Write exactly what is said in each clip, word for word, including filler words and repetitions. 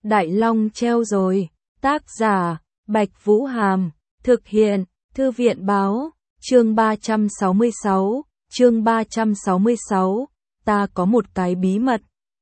Đại Long treo rồi. Tác giả, Bạch Vũ Hàm. Thực hiện, Thư viện Báo. Chương ba trăm sáu mươi sáu. Chương ba trăm sáu mươi sáu. Ta có một cái bí mật.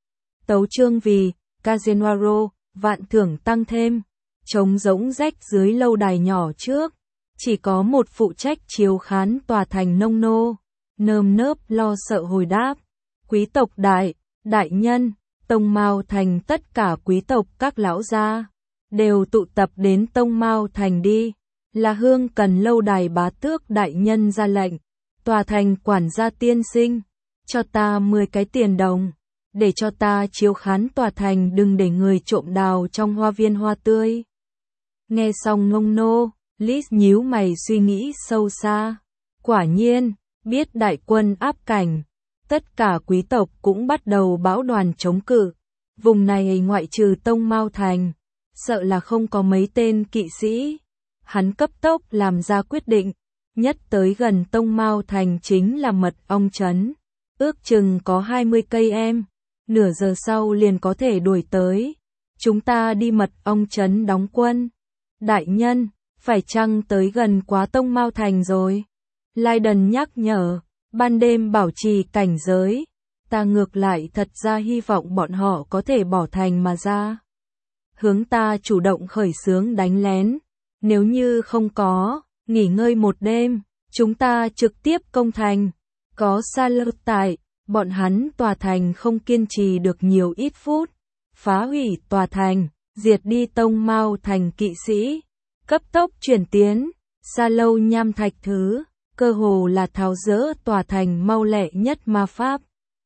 Tấu chương vì Kazenwaro, vạn thưởng tăng thêm. Trống rỗng rách dưới lâu đài nhỏ trước. Chỉ có một phụ trách chiếu khán tòa thành nông nô. Nơm nớp lo sợ hồi đáp. Quý tộc đại, đại nhân, Tông Mao Thành, tất cả quý tộc các lão gia đều tụ tập đến Tông Mao Thành đi. Là Hương Cần lâu đài bá tước đại nhân ra lệnh. Tòa thành quản gia tiên sinh, cho ta mười cái tiền đồng, để cho ta chiếu khán tòa thành, đừng để người trộm đào trong hoa viên hoa tươi. Nghe xong ngông nô, Liz nhíu mày suy nghĩ sâu xa. Quả nhiên, biết đại quân áp cảnh, tất cả quý tộc cũng bắt đầu bão đoàn chống cự. Vùng này ngoại trừ Tông Mao Thành, sợ là không có mấy tên kỵ sĩ. Hắn cấp tốc làm ra quyết định, nhất tới gần Tông Mao Thành chính là Mật Ong Trấn. Ước chừng có hai mươi cây em, nửa giờ sau liền có thể đuổi tới. Chúng ta đi Mật Ong Trấn đóng quân. Đại nhân, phải chăng tới gần quá Tông Mao Thành rồi? Lydon nhắc nhở, ban đêm bảo trì cảnh giới. Ta ngược lại thật ra hy vọng bọn họ có thể bỏ thành mà ra. Hướng ta chủ động khởi xướng đánh lén. Nếu như không có, nghỉ ngơi một đêm, chúng ta trực tiếp công thành. Có Sailor tại, bọn hắn tòa thành không kiên trì được nhiều ít phút. Phá hủy tòa thành, diệt đi Tông Mao Thành kỵ sĩ. Cấp tốc chuyển tiến, Sa Lâu Nham Thạch thứ, cơ hồ là tháo dỡ tòa thành mau lẹ nhất ma pháp.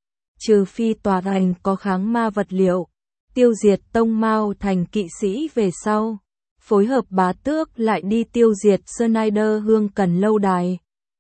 Trừ phi tòa thành có kháng ma vật liệu, tiêu diệt Tông Mao Thành kỵ sĩ về sau. Phối hợp bá tước lại đi tiêu diệt Snyder Hương Cần lâu đài.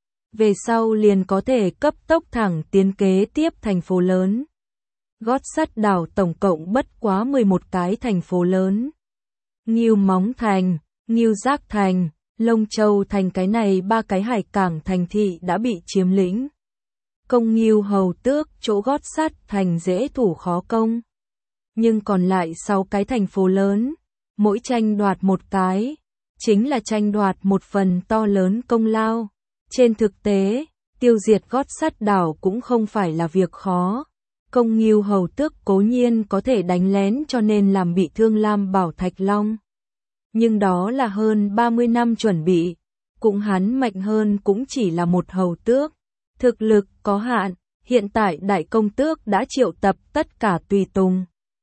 Về sau liền có thể cấp tốc thẳng tiến kế tiếp thành phố lớn. Gót sắt đảo tổng cộng bất quá mười một cái thành phố lớn. Ngưu Móng Thành, Ngưu Giác Thành, Lông Châu Thành, cái này ba cái hải cảng thành thị đã bị chiếm lĩnh. Công Ngưu Hầu Tước, chỗ gót sắt thành dễ thủ khó công. Nhưng còn lại sáu cái thành phố lớn, mỗi tranh đoạt một cái, chính là tranh đoạt một phần to lớn công lao. Trên thực tế, tiêu diệt gót sắt đảo cũng không phải là việc khó. Công Ngưu Hầu Tước cố nhiên có thể đánh lén cho nên làm bị thương Lam Bảo Thạch Long. Nhưng đó là hơn ba mươi năm chuẩn bị, cũng hắn mạnh hơn cũng chỉ là một hầu tước. Thực lực có hạn, hiện tại đại công tước đã triệu tập tất cả tùy tùng.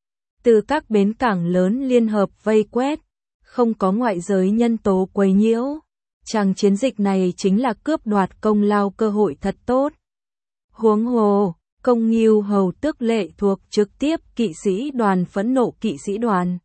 Từ các bến cảng lớn liên hợp vây quét, không có ngoại giới nhân tố quấy nhiễu. Chàng chiến dịch này chính là cướp đoạt công lao cơ hội thật tốt. Huống hồ, Công Ngưu Hầu Tước lệ thuộc trực tiếp kỵ sĩ đoàn phẫn nộ kỵ sĩ đoàn.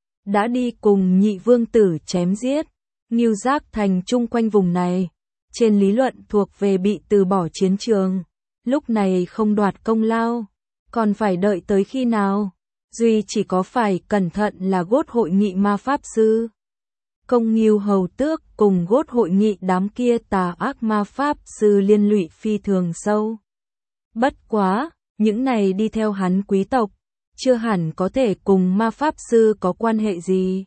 Đã đi cùng nhị vương tử chém giết. Ngưu Giác Thành chung quanh vùng này, trên lý luận thuộc về bị từ bỏ chiến trường. Lúc này không đoạt công lao, còn phải đợi tới khi nào? Duy chỉ có phải cẩn thận là Gốt hội nghị ma pháp sư. Công Ngưu Hầu Tước cùng Gốt hội nghị đám kia tà ác ma pháp sư liên lụy phi thường sâu. Bất quá, những này đi theo hắn quý tộc, chưa hẳn có thể cùng ma pháp sư có quan hệ gì.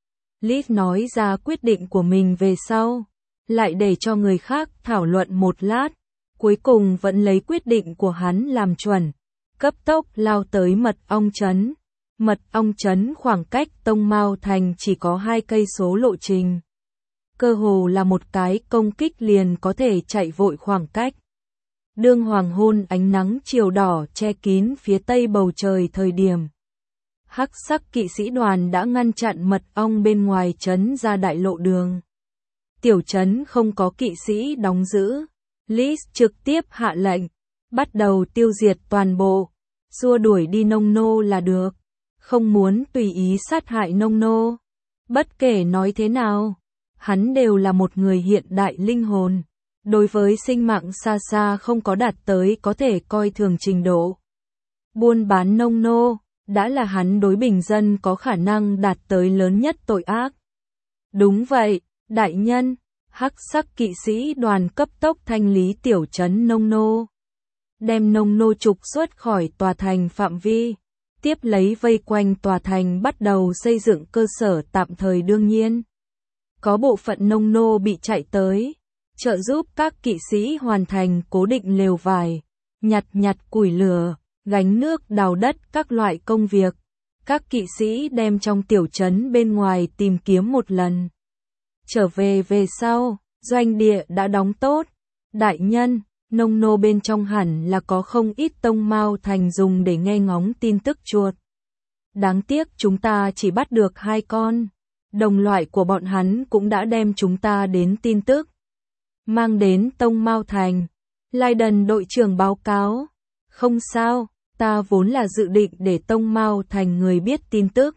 Liz nói ra quyết định của mình về sau, lại để cho người khác thảo luận một lát, cuối cùng vẫn lấy quyết định của hắn làm chuẩn, cấp tốc lao tới Mật Ong Trấn. Mật Ong Trấn khoảng cách Tông Mao Thành chỉ có hai cây số lộ trình. Cơ hồ là một cái công kích liền có thể chạy vội khoảng cách. Đương hoàng hôn ánh nắng chiều đỏ che kín phía tây bầu trời thời điểm. Hắc sắc kỵ sĩ đoàn đã ngăn chặn Mật Ong bên ngoài trấn ra đại lộ đường. Tiểu trấn không có kỵ sĩ đóng giữ. Liz trực tiếp hạ lệnh, bắt đầu tiêu diệt toàn bộ, xua đuổi đi nông nô là được. Không muốn tùy ý sát hại nông nô. Bất kể nói thế nào, hắn đều là một người hiện đại linh hồn. Đối với sinh mạng xa xa không có đạt tới có thể coi thường trình độ. Buôn bán nông nô, đã là hắn đối bình dân có khả năng đạt tới lớn nhất tội ác. Đúng vậy, đại nhân, hắc sắc kỵ sĩ đoàn cấp tốc thanh lý tiểu trấn nông nô. Đem nông nô trục xuất khỏi tòa thành phạm vi. tiếp lấy vây quanh tòa thành bắt đầu xây dựng cơ sở tạm thời. Đương nhiên, có bộ phận nông nô bị chạy tới, trợ giúp các kỵ sĩ hoàn thành cố định lều vải, nhặt nhặt củi lửa, gánh nước, đào đất, các loại công việc. Các kỵ sĩ đem trong tiểu trấn bên ngoài tìm kiếm một lần. Trở về về sau, doanh địa đã đóng tốt. Đại nhân, nông nô bên trong hẳn là có không ít tông mao thành dùng để nghe ngóng tin tức chuột. Đáng tiếc chúng ta chỉ bắt được hai con. Đồng loại của bọn hắn cũng đã đem chúng ta đến tin tức. Mang đến tông mao thành. Leiden đội trưởng báo cáo. Không sao, ta vốn là dự định để tông mao thành người biết tin tức.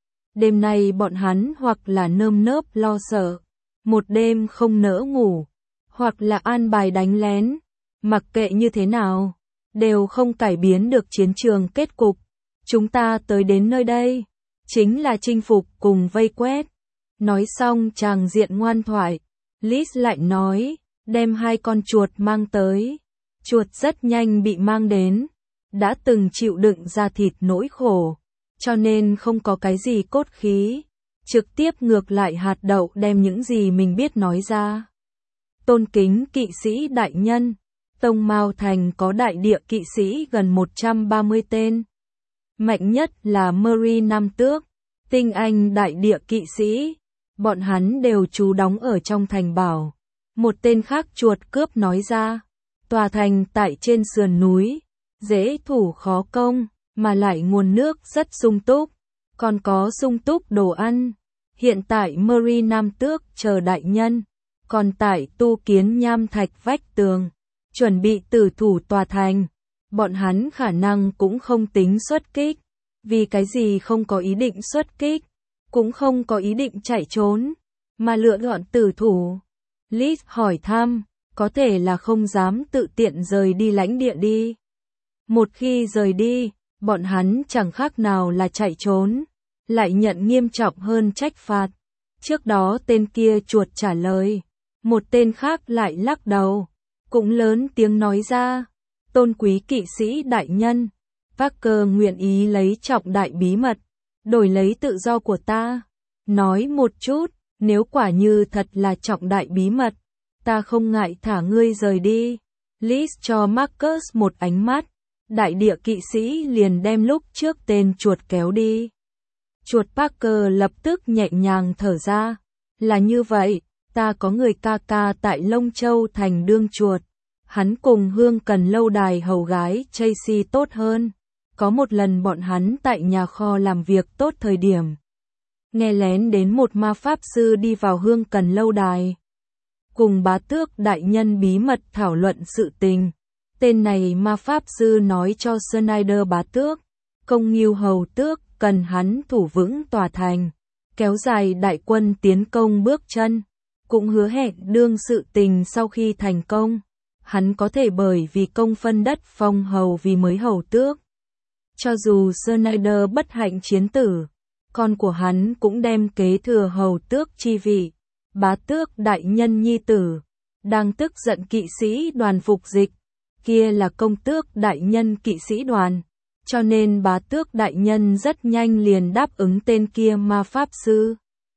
Đêm nay bọn hắn hoặc là nơm nớp lo sợ, một đêm không nỡ ngủ, hoặc là an bài đánh lén. Mặc kệ như thế nào, đều không cải biến được chiến trường kết cục. Chúng ta tới đến nơi đây, chính là chinh phục cùng vây quét. Nói xong tràng diện ngoan thoại, Liz lại nói, đem hai con chuột mang tới. Chuột rất nhanh bị mang đến, đã từng chịu đựng ra thịt nỗi khổ, cho nên không có cái gì cốt khí, trực tiếp ngược lại hạt đậu đem những gì mình biết nói ra. Tôn kính kỵ sĩ đại nhân, Tông Mao Thành có đại địa kỵ sĩ gần một trăm ba mươi tên. Mạnh nhất là Murray Nam Tước, tinh anh đại địa kỵ sĩ. Bọn hắn đều trú đóng ở trong thành bảo. Một tên khác chuột cướp nói ra, tòa thành tại trên sườn núi, dễ thủ khó công, mà lại nguồn nước rất sung túc, còn có sung túc đồ ăn. Hiện tại Murray Nam Tước chờ đại nhân, còn tại tu kiến nham thạch vách tường, chuẩn bị tử thủ tòa thành. Bọn hắn khả năng cũng không tính xuất kích, vì cái gì không có ý định xuất kích, cũng không có ý định chạy trốn, mà lựa chọn tử thủ. Liz hỏi thăm, có thể là không dám tự tiện rời đi lãnh địa đi. Một khi rời đi, bọn hắn chẳng khác nào là chạy trốn, lại nhận nghiêm trọng hơn trách phạt. Trước đó tên kia chuột trả lời, một tên khác lại lắc đầu, cũng lớn tiếng nói ra, tôn quý kỵ sĩ đại nhân, Parker nguyện ý lấy trọng đại bí mật, đổi lấy tự do của ta. Nói một chút, nếu quả như thật là trọng đại bí mật, ta không ngại thả ngươi rời đi. Liz cho Marcus một ánh mắt, đại địa kỵ sĩ liền đem lúc trước tên chuột kéo đi. Chuột Parker lập tức nhẹ nhàng thở ra, là như vậy, ta có người ca ca tại Long Châu thành đương chuột. Hắn cùng Hương Cần lâu đài hầu gái Tracy tốt hơn. Có một lần bọn hắn tại nhà kho làm việc tốt thời điểm, nghe lén đến một ma pháp sư đi vào Hương Cần lâu đài, cùng bá tước đại nhân bí mật thảo luận sự tình. Tên này ma pháp sư nói cho Snyder bá tước, công nghiêu hầu tước cần hắn thủ vững tòa thành, kéo dài đại quân tiến công bước chân, cũng hứa hẹn đương sự tình sau khi thành công, hắn có thể bởi vì công phân đất phong hầu vì mới hầu tước. Cho dù Snyder bất hạnh chiến tử, con của hắn cũng đem kế thừa hầu tước chi vị. Bá tước đại nhân nhi tử, đang tức giận kỵ sĩ đoàn phục dịch, kia là công tước đại nhân kỵ sĩ đoàn, cho nên bá tước đại nhân rất nhanh liền đáp ứng tên kia ma pháp sư.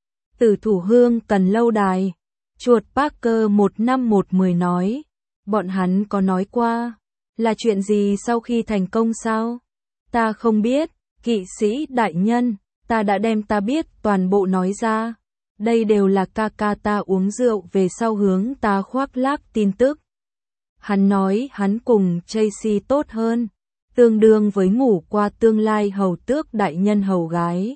Tử thủ Hương Cần lâu đài, chuột Parker một năm một mười nói, bọn hắn có nói qua, là chuyện gì sau khi thành công sao? Ta không biết, kỵ sĩ đại nhân, ta đã đem ta biết toàn bộ nói ra. Đây đều là ca ca ta uống rượu về sau hướng ta khoác lác tin tức. Hắn nói hắn cùng Tracy tốt hơn, tương đương với ngủ qua tương lai hầu tước đại nhân hầu gái.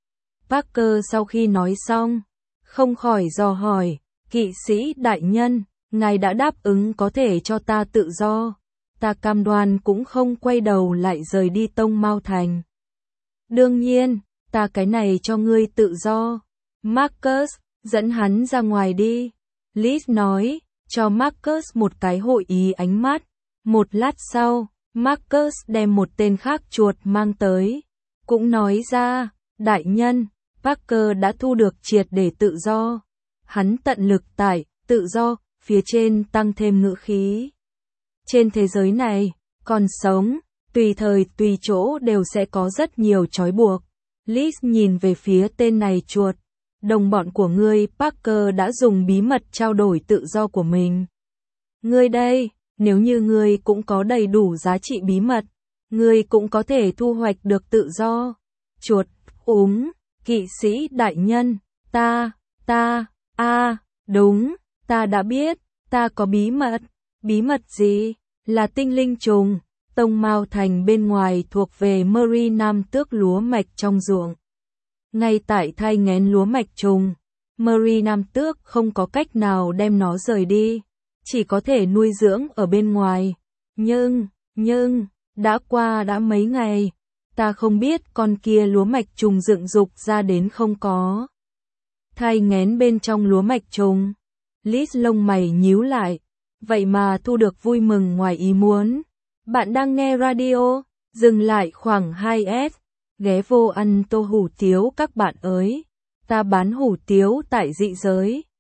Parker sau khi nói xong, không khỏi dò hỏi, kỵ sĩ đại nhân, ngài đã đáp ứng có thể cho ta tự do, ta cam đoan cũng không quay đầu lại rời đi Tông Mao Thành. Đương nhiên, ta cái này cho ngươi tự do. Marcus, dẫn hắn ra ngoài đi. Liz nói, cho Marcus một cái hội ý ánh mắt. Một lát sau, Marcus đem một tên khác chuột mang tới. Cũng nói ra, đại nhân, Parker đã thu được triệt để tự do. Hắn tận lực tại, tự do, phía trên tăng thêm ngữ khí. Trên thế giới này, còn sống, tùy thời tùy chỗ đều sẽ có rất nhiều trói buộc. Liz nhìn về phía tên này chuột. Đồng bọn của ngươi, Parker đã dùng bí mật trao đổi tự do của mình. Ngươi đây, nếu như ngươi cũng có đầy đủ giá trị bí mật, ngươi cũng có thể thu hoạch được tự do. Chuột, úm, kỵ sĩ đại nhân, ta, ta, a, đúng, ta đã biết, ta có bí mật. Bí mật gì? Là tinh linh trùng. Tông Mao Thành bên ngoài thuộc về Murray Nam tước lúa mạch trong ruộng. Ngay tại thai nghén lúa mạch trùng, Murray Nam tước không có cách nào đem nó rời đi, chỉ có thể nuôi dưỡng ở bên ngoài. Nhưng, nhưng, đã qua đã mấy ngày, ta không biết con kia lúa mạch trùng dựng dục ra đến không có. Thai nghén bên trong lúa mạch trùng. Liz lông mày nhíu lại, vậy mà thu được vui mừng ngoài ý muốn. Bạn đang nghe radio, dừng lại khoảng hai S, ghé vô ăn tô hủ tiếu các bạn ơi. Ta bán hủ tiếu tại dị giới.